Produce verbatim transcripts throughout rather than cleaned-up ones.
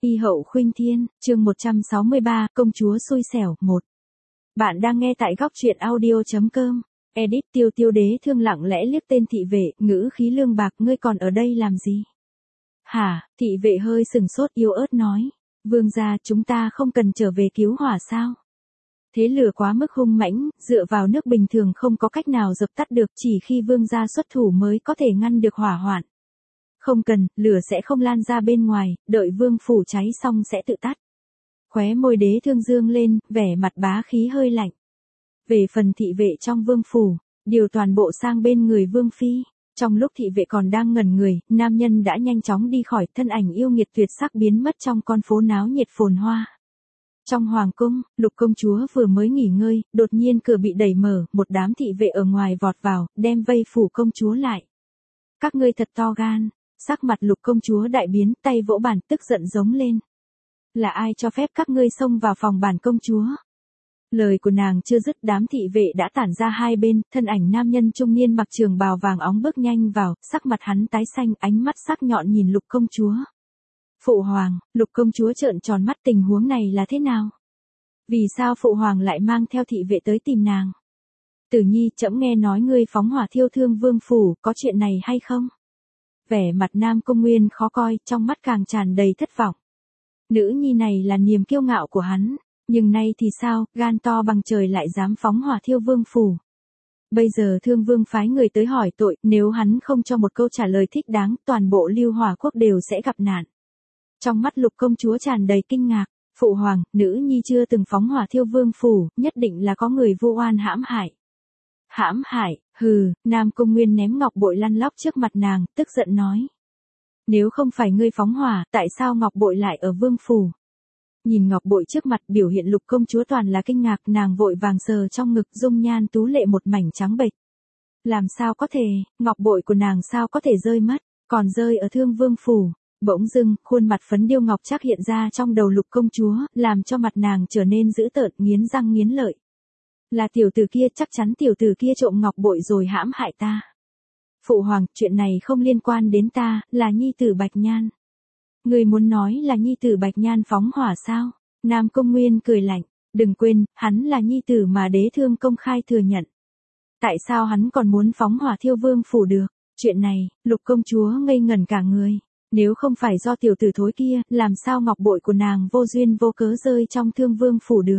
Y hậu khuynh thiên, chương một trăm sáu mươi ba, công chúa xui xẻo, một. Bạn đang nghe tại góc truyện audio chấm com. Edit Tiêu Tiêu đế thương lặng lẽ liếc tên thị vệ, ngữ khí lương bạc, ngươi còn ở đây làm gì? Hả? Thị vệ hơi sừng sốt yếu ớt nói. Vương gia, chúng ta không cần trở về cứu hỏa sao? Thế lửa quá mức hung mãnh, dựa vào nước bình thường không có cách nào dập tắt được, chỉ khi vương gia xuất thủ mới có thể ngăn được hỏa hoạn. Không cần, lửa sẽ không lan ra bên ngoài, đợi vương phủ cháy xong sẽ tự tắt. Khóe môi đế thương dương lên, vẻ mặt bá khí hơi lạnh. Về phần thị vệ trong vương phủ, điều toàn bộ sang bên người vương phi. Trong lúc thị vệ còn đang ngẩn người, nam nhân đã nhanh chóng đi khỏi, thân ảnh yêu nghiệt tuyệt sắc biến mất trong con phố náo nhiệt phồn hoa. Trong hoàng cung, Lục công chúa vừa mới nghỉ ngơi, đột nhiên cửa bị đẩy mở, một đám thị vệ ở ngoài vọt vào, đem vây phủ công chúa lại. Các ngươi thật to gan. Sắc mặt Lục công chúa đại biến, tay vỗ bàn, tức giận giống lên. Là ai cho phép các ngươi xông vào phòng bản công chúa? Lời của nàng chưa dứt, đám thị vệ đã tản ra hai bên, thân ảnh nam nhân trung niên mặc trường bào vàng óng bước nhanh vào, sắc mặt hắn tái xanh, ánh mắt sắc nhọn nhìn Lục công chúa. Phụ hoàng, Lục công chúa trợn tròn mắt, tình huống này là thế nào? Vì sao phụ hoàng lại mang theo thị vệ tới tìm nàng? Tử Nhi, trẫm nghe nói ngươi phóng hỏa thiêu thương vương phủ, có chuyện này hay không? Vẻ mặt Nam Cung Nguyên khó coi, trong mắt càng tràn đầy thất vọng. Nữ nhi này là niềm kiêu ngạo của hắn, nhưng nay thì sao, gan to bằng trời lại dám phóng hỏa thiêu vương phủ. Bây giờ thương vương phái người tới hỏi tội, nếu hắn không cho một câu trả lời thích đáng, toàn bộ Lưu Hỏa quốc đều sẽ gặp nạn. Trong mắt Lục công chúa tràn đầy kinh ngạc, phụ hoàng, nữ nhi chưa từng phóng hỏa thiêu vương phủ, nhất định là có người vu oan hãm hại. Hãm hại, hừ, Nam Cung Nguyên ném ngọc bội lăn lóc trước mặt nàng, tức giận nói. Nếu không phải ngươi phóng hỏa, tại sao ngọc bội lại ở vương phủ? Nhìn ngọc bội trước mặt, biểu hiện Lục công chúa toàn là kinh ngạc, nàng vội vàng sờ trong ngực, dung nhan tú lệ một mảnh trắng bệch. Làm sao có thể, ngọc bội của nàng sao có thể rơi mất, còn rơi ở thương vương phủ. Bỗng dưng, khuôn mặt phấn điêu ngọc trác hiện ra trong đầu Lục công chúa, làm cho mặt nàng trở nên dữ tợn, nghiến răng nghiến lợi. Là tiểu tử kia, chắc chắn tiểu tử kia trộm ngọc bội rồi hãm hại ta. Phụ hoàng, chuyện này không liên quan đến ta, là nhi tử Bạch Nhan. Người muốn nói là nhi tử Bạch Nhan phóng hỏa sao? Nam Cung Nguyên cười lạnh, đừng quên, hắn là nhi tử mà đế thương công khai thừa nhận. Tại sao hắn còn muốn phóng hỏa thiêu vương phủ được? Chuyện này, Lục công chúa ngây ngẩn cả người. Nếu không phải do tiểu tử thối kia, làm sao ngọc bội của nàng vô duyên vô cớ rơi trong thương vương phủ được?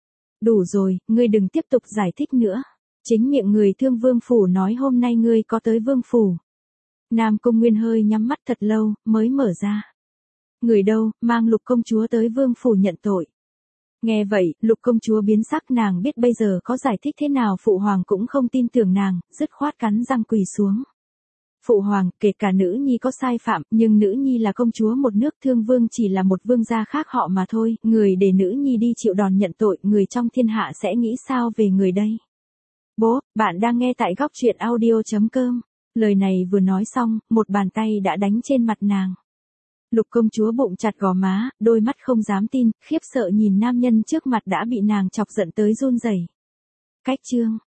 Đủ rồi, ngươi đừng tiếp tục giải thích nữa. Chính miệng người thương vương phủ nói hôm nay ngươi có tới vương phủ. Nam Cung Nguyên hơi nhắm mắt thật lâu, mới mở ra. Người đâu, mang Lục công chúa tới vương phủ nhận tội. Nghe vậy, Lục công chúa biến sắc, nàng biết bây giờ có giải thích thế nào phụ hoàng cũng không tin tưởng nàng, dứt khoát cắn răng quỳ xuống. Phụ hoàng, kể cả nữ nhi có sai phạm, nhưng nữ nhi là công chúa một nước, thương vương chỉ là một vương gia khác họ mà thôi, người để nữ nhi đi chịu đòn nhận tội, người trong thiên hạ sẽ nghĩ sao về người đây? Bố, bạn đang nghe tại góc truyện audio chấm com. Lời này vừa nói xong, một bàn tay đã đánh trên mặt nàng. Lục công chúa bụng chặt gò má, đôi mắt không dám tin, khiếp sợ nhìn nam nhân trước mặt đã bị nàng chọc giận tới run rẩy. Cách chương,